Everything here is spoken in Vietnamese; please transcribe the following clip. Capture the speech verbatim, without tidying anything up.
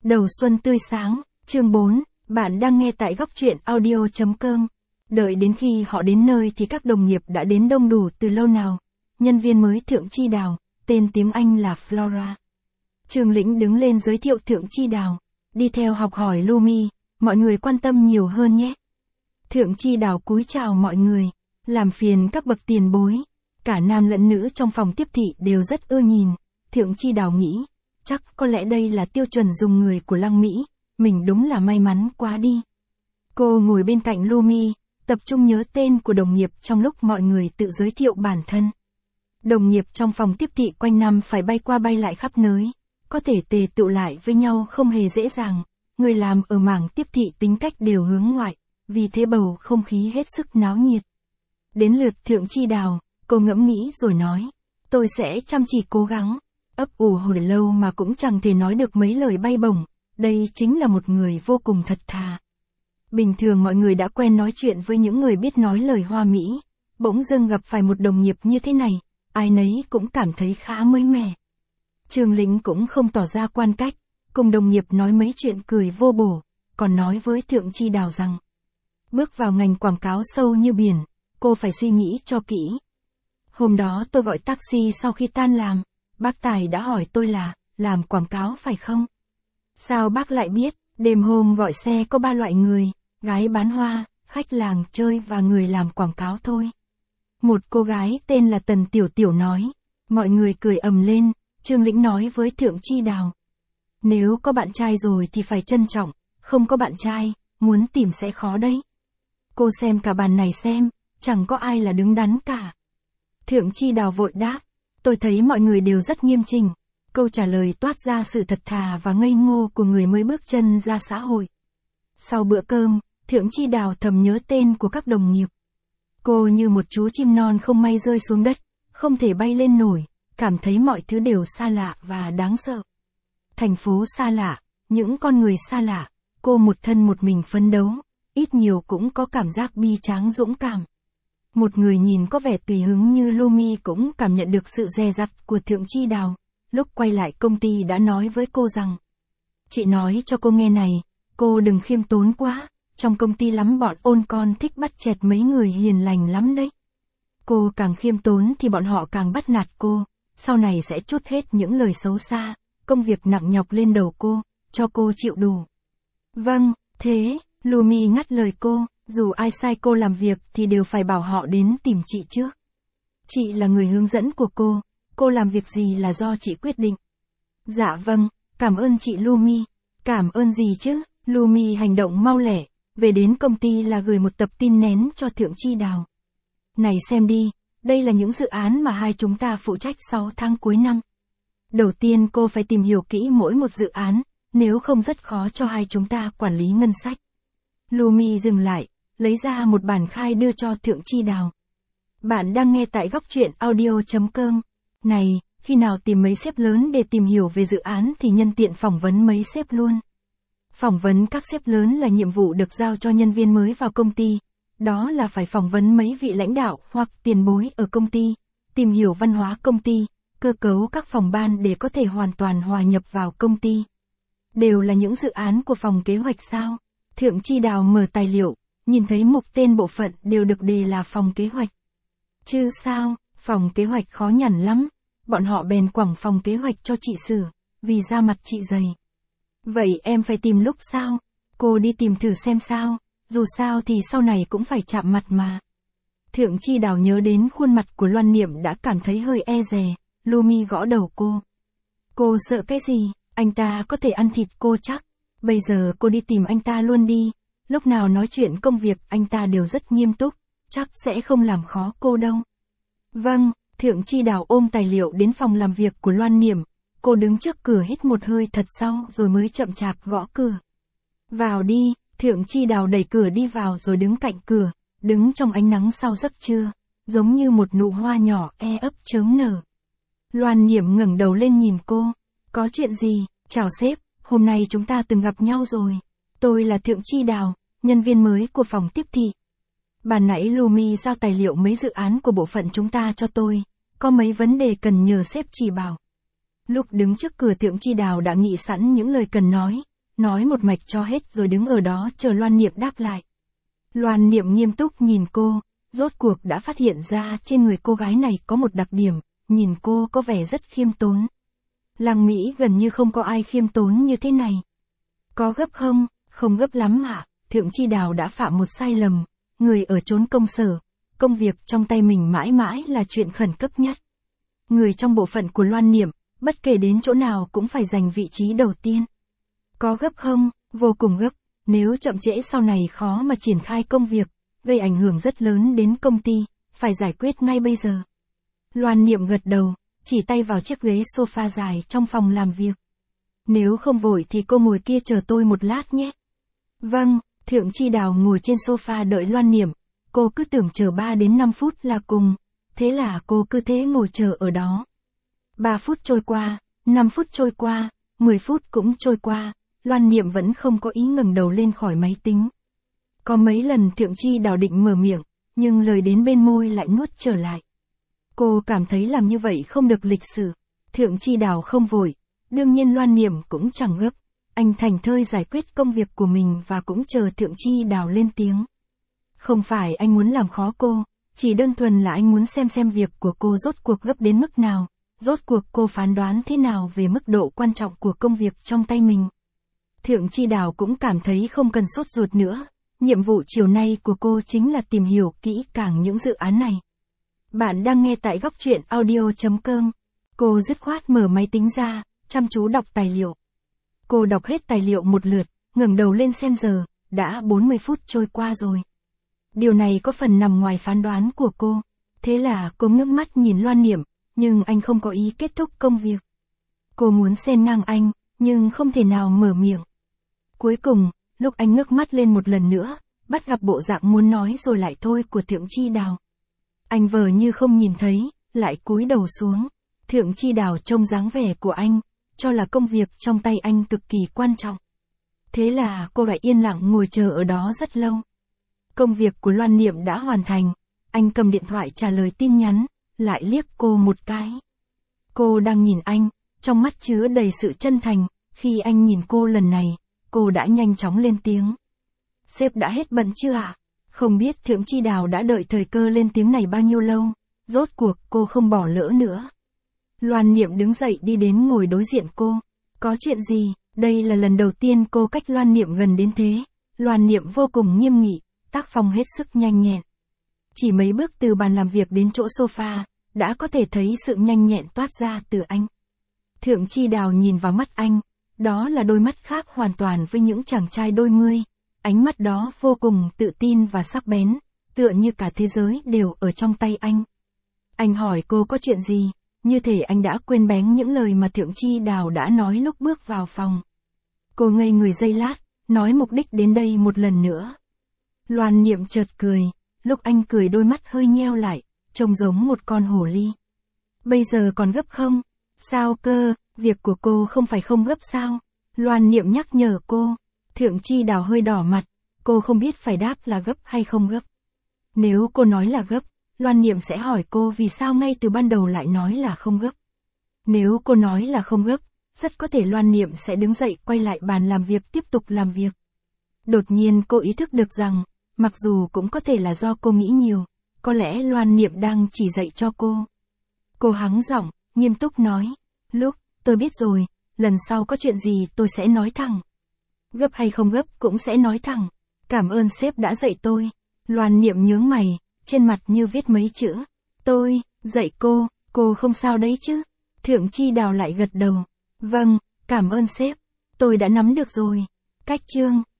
Đầu xuân tươi sáng, chương bốn, bạn đang nghe tại góc truyện audio chấm com. Đợi đến khi họ đến nơi thì các đồng nghiệp đã đến đông đủ từ lâu nào. Nhân viên mới Thượng Chi Đào, tên tiếng Anh là Flora. Trường Lĩnh đứng lên giới thiệu Thượng Chi Đào, đi theo học hỏi Lumi, mọi người quan tâm nhiều hơn nhé. Thượng Chi Đào cúi chào mọi người, làm phiền các bậc tiền bối. Cả nam lẫn nữ trong phòng tiếp thị đều rất ưa nhìn. Thượng Chi Đào nghĩ, chắc có lẽ đây là tiêu chuẩn dùng người của Lăng Mỹ, mình đúng là may mắn quá đi. Cô ngồi bên cạnh Lumi, tập trung nhớ tên của đồng nghiệp trong lúc mọi người tự giới thiệu bản thân. Đồng nghiệp trong phòng tiếp thị quanh năm phải bay qua bay lại khắp nơi, có thể tề tựu lại với nhau không hề dễ dàng, người làm ở mảng tiếp thị tính cách đều hướng ngoại, vì thế bầu không khí hết sức náo nhiệt. Đến lượt Thượng Chi Đào, cô ngẫm nghĩ rồi nói, tôi sẽ chăm chỉ cố gắng. Ấp ủ hồi lâu mà cũng chẳng thể nói được mấy lời bay bổng, đây chính là một người vô cùng thật thà. Bình thường mọi người đã quen nói chuyện với những người biết nói lời hoa mỹ, bỗng dưng gặp phải một đồng nghiệp như thế này, ai nấy cũng cảm thấy khá mới mẻ. Trường Lĩnh cũng không tỏ ra quan cách, cùng đồng nghiệp nói mấy chuyện cười vô bổ, còn nói với Thượng Chi Đào rằng, bước vào ngành quảng cáo sâu như biển, cô phải suy nghĩ cho kỹ. Hôm đó tôi gọi taxi sau khi tan làm. Bác Tài đã hỏi tôi là, làm quảng cáo phải không? Sao bác lại biết, đêm hôm gọi xe có ba loại người, gái bán hoa, khách làng chơi và người làm quảng cáo thôi. Một cô gái tên là Tần Tiểu Tiểu nói, mọi người cười ầm lên, Trường Lĩnh nói với Thượng Chi Đào. Nếu có bạn trai rồi thì phải trân trọng, không có bạn trai, muốn tìm sẽ khó đấy. Cô xem cả bàn này xem, chẳng có ai là đứng đắn cả. Thượng Chi Đào vội đáp. Tôi thấy mọi người đều rất nghiêm chỉnh. Câu trả lời toát ra sự thật thà và ngây ngô của người mới bước chân ra xã hội. Sau bữa cơm, Thượng Chi Đào thầm nhớ tên của các đồng nghiệp. Cô như một chú chim non không may rơi xuống đất, không thể bay lên nổi, cảm thấy mọi thứ đều xa lạ và đáng sợ. Thành phố xa lạ, những con người xa lạ, cô một thân một mình phấn đấu, ít nhiều cũng có cảm giác bi tráng dũng cảm. Một người nhìn có vẻ tùy hứng như Lumi cũng cảm nhận được sự dè dặt của Thượng Chi Đào, lúc quay lại công ty đã nói với cô rằng, chị nói cho cô nghe này, cô đừng khiêm tốn quá, trong công ty lắm bọn ôn con thích bắt chẹt mấy người hiền lành lắm đấy. Cô càng khiêm tốn thì bọn họ càng bắt nạt cô, sau này sẽ trút hết những lời xấu xa, công việc nặng nhọc lên đầu cô, cho cô chịu đủ. Vâng, thế, Lumi ngắt lời cô. Dù ai sai cô làm việc thì đều phải bảo họ đến tìm chị trước. Chị là người hướng dẫn của cô, cô làm việc gì là do chị quyết định. Dạ vâng, cảm ơn chị Lumi. Cảm ơn gì chứ, Lumi hành động mau lẹ, về đến công ty là gửi một tập tin nén cho Thượng Chi Đào. Này xem đi, đây là những dự án mà hai chúng ta phụ trách sáu tháng cuối năm. Đầu tiên cô phải tìm hiểu kỹ mỗi một dự án, nếu không rất khó cho hai chúng ta quản lý ngân sách. Lumi dừng lại, lấy ra một bản khai đưa cho Thượng Chi Đào. Bạn đang nghe tại góc truyện audio chấm com. Này, khi nào tìm mấy sếp lớn để tìm hiểu về dự án thì nhân tiện phỏng vấn mấy sếp luôn. Phỏng vấn các sếp lớn là nhiệm vụ được giao cho nhân viên mới vào công ty. Đó là phải phỏng vấn mấy vị lãnh đạo hoặc tiền bối ở công ty, tìm hiểu văn hóa công ty, cơ cấu các phòng ban để có thể hoàn toàn hòa nhập vào công ty. Đều là những dự án của phòng kế hoạch sao? Thượng Chi Đào mở tài liệu, nhìn thấy mục tên bộ phận đều được đề là phòng kế hoạch. Chứ sao, phòng kế hoạch khó nhằn lắm, bọn họ bèn quẳng phòng kế hoạch cho chị xử, vì da mặt chị dày. Vậy em phải tìm lúc sao? Cô đi tìm thử xem sao, dù sao thì sau này cũng phải chạm mặt mà. Thượng Chi Đào nhớ đến khuôn mặt của Loan Niệm đã cảm thấy hơi e dè, Lumi gõ đầu cô. Cô sợ cái gì, anh ta có thể ăn thịt cô chắc. Bây giờ cô đi tìm anh ta luôn đi, lúc nào nói chuyện công việc anh ta đều rất nghiêm túc, chắc sẽ không làm khó cô đâu. Vâng, Thượng Chi Đào ôm tài liệu đến phòng làm việc của Loan Niệm, cô đứng trước cửa hít một hơi thật sâu rồi mới chậm chạp gõ cửa. Vào đi, Thượng Chi Đào đẩy cửa đi vào rồi đứng cạnh cửa, đứng trong ánh nắng sau giấc trưa, giống như một nụ hoa nhỏ e ấp chớm nở. Loan Niệm ngẩng đầu lên nhìn cô, có chuyện gì, chào sếp. Hôm nay chúng ta từng gặp nhau rồi. Tôi là Thượng Chi Đào, nhân viên mới của phòng tiếp thị. Ban nãy Lumi giao tài liệu mấy dự án của bộ phận chúng ta cho tôi. Có mấy vấn đề cần nhờ sếp chỉ bảo. Lúc đứng trước cửa Thượng Chi Đào đã nghĩ sẵn những lời cần nói. nói một mạch cho hết rồi đứng ở đó chờ Loan Niệm đáp lại. Loan Niệm nghiêm túc nhìn cô, rốt cuộc đã phát hiện ra trên người cô gái này có một đặc điểm, nhìn cô có vẻ rất khiêm tốn. Làng Mỹ gần như không có ai khiêm tốn như thế này. Có gấp không? Không gấp lắm ạ. Thượng Chi Đào đã phạm một sai lầm, người ở chốn công sở, công việc trong tay mình mãi mãi là chuyện khẩn cấp nhất. Người trong bộ phận của Loan Niệm, bất kể đến chỗ nào cũng phải giành vị trí đầu tiên. Có gấp không? Vô cùng gấp, nếu chậm trễ sau này khó mà triển khai công việc, gây ảnh hưởng rất lớn đến công ty, phải giải quyết ngay bây giờ. Loan Niệm gật đầu, chỉ tay vào chiếc ghế sofa dài trong phòng làm việc. Nếu không vội thì cô ngồi kia chờ tôi một lát nhé. Vâng, Thượng Chi Đào ngồi trên sofa đợi Loan Niệm, cô cứ tưởng chờ ba đến năm phút là cùng, thế là cô cứ thế ngồi chờ ở đó. ba phút trôi qua, năm phút trôi qua, mười phút cũng trôi qua, Loan Niệm vẫn không có ý ngẩng đầu lên khỏi máy tính. Có mấy lần Thượng Chi Đào định mở miệng, nhưng lời đến bên môi lại nuốt trở lại. Cô cảm thấy làm như vậy không được lịch sự. Thượng Chi Đào không vội, đương nhiên Loan Niệm cũng chẳng gấp. Anh thành thơi giải quyết công việc của mình và cũng chờ Thượng Chi Đào lên tiếng. Không phải anh muốn làm khó cô, chỉ đơn thuần là anh muốn xem xem việc của cô rốt cuộc gấp đến mức nào, rốt cuộc cô phán đoán thế nào về mức độ quan trọng của công việc trong tay mình. Thượng Chi Đào cũng cảm thấy không cần sốt ruột nữa, nhiệm vụ chiều nay của cô chính là tìm hiểu kỹ càng những dự án này. Bạn đang nghe tại góc truyện audio chấm com. Cô dứt khoát mở máy tính ra, chăm chú đọc tài liệu. Cô đọc hết tài liệu một lượt, ngẩng đầu lên xem giờ, đã bốn mươi phút trôi qua rồi. Điều này có phần nằm ngoài phán đoán của cô. Thế là cô ngước mắt nhìn Loan Niệm, nhưng anh không có ý kết thúc công việc. Cô muốn xen ngang anh, nhưng không thể nào mở miệng. Cuối cùng, lúc anh ngước mắt lên một lần nữa, bắt gặp bộ dạng muốn nói rồi lại thôi của Thượng Chi Đào. Anh vờ như không nhìn thấy, lại cúi đầu xuống. Thượng Chi Đào trông dáng vẻ của anh, cho là công việc trong tay anh cực kỳ quan trọng. Thế là cô lại yên lặng ngồi chờ ở đó rất lâu. Công việc của Loan Niệm đã hoàn thành, anh cầm điện thoại trả lời tin nhắn, lại liếc cô một cái. Cô đang nhìn anh, trong mắt chứa đầy sự chân thành, khi anh nhìn cô lần này, cô đã nhanh chóng lên tiếng. Sếp đã hết bận chưa ạ? Không biết Thượng Chi Đào đã đợi thời cơ lên tiếng này bao nhiêu lâu, rốt cuộc cô không bỏ lỡ nữa. Loan Niệm đứng dậy đi đến ngồi đối diện cô. Có chuyện gì? Đây là lần đầu tiên cô cách Loan Niệm gần đến thế. Loan Niệm vô cùng nghiêm nghị, tác phong hết sức nhanh nhẹn. Chỉ mấy bước từ bàn làm việc đến chỗ sofa, đã có thể thấy sự nhanh nhẹn toát ra từ anh. Thượng Chi Đào nhìn vào mắt anh, đó là đôi mắt khác hoàn toàn với những chàng trai đôi mươi. Ánh mắt đó vô cùng tự tin và sắc bén, tựa như cả thế giới đều ở trong tay anh. Anh hỏi cô có chuyện gì, như thể anh đã quên bén những lời mà Thượng Chi Đào đã nói lúc bước vào phòng. Cô ngây người giây lát, nói mục đích đến đây một lần nữa. Loan Niệm chợt cười, lúc anh cười đôi mắt hơi nheo lại, trông giống một con hổ ly. Bây giờ còn gấp không? Sao cơ, việc của cô không phải không gấp sao? Loan Niệm nhắc nhở cô. Thượng Chi Đào hơi đỏ mặt, cô không biết phải đáp là gấp hay không gấp. Nếu cô nói là gấp, Loan Niệm sẽ hỏi cô vì sao ngay từ ban đầu lại nói là không gấp. Nếu cô nói là không gấp, rất có thể Loan Niệm sẽ đứng dậy quay lại bàn làm việc tiếp tục làm việc. Đột nhiên cô ý thức được rằng, mặc dù cũng có thể là do cô nghĩ nhiều, có lẽ Loan Niệm đang chỉ dạy cho cô. Cô hắng giọng, nghiêm túc nói, lúc, tôi biết rồi, lần sau có chuyện gì tôi sẽ nói thẳng. Gấp hay không gấp cũng sẽ nói thẳng. Cảm ơn sếp đã dạy tôi. Loan Niệm nhướng mày, trên mặt như viết mấy chữ. Tôi, dạy cô, cô không sao đấy chứ? Thượng Chi Đào lại gật đầu. Vâng, cảm ơn sếp. Tôi đã nắm được rồi. Cách chương.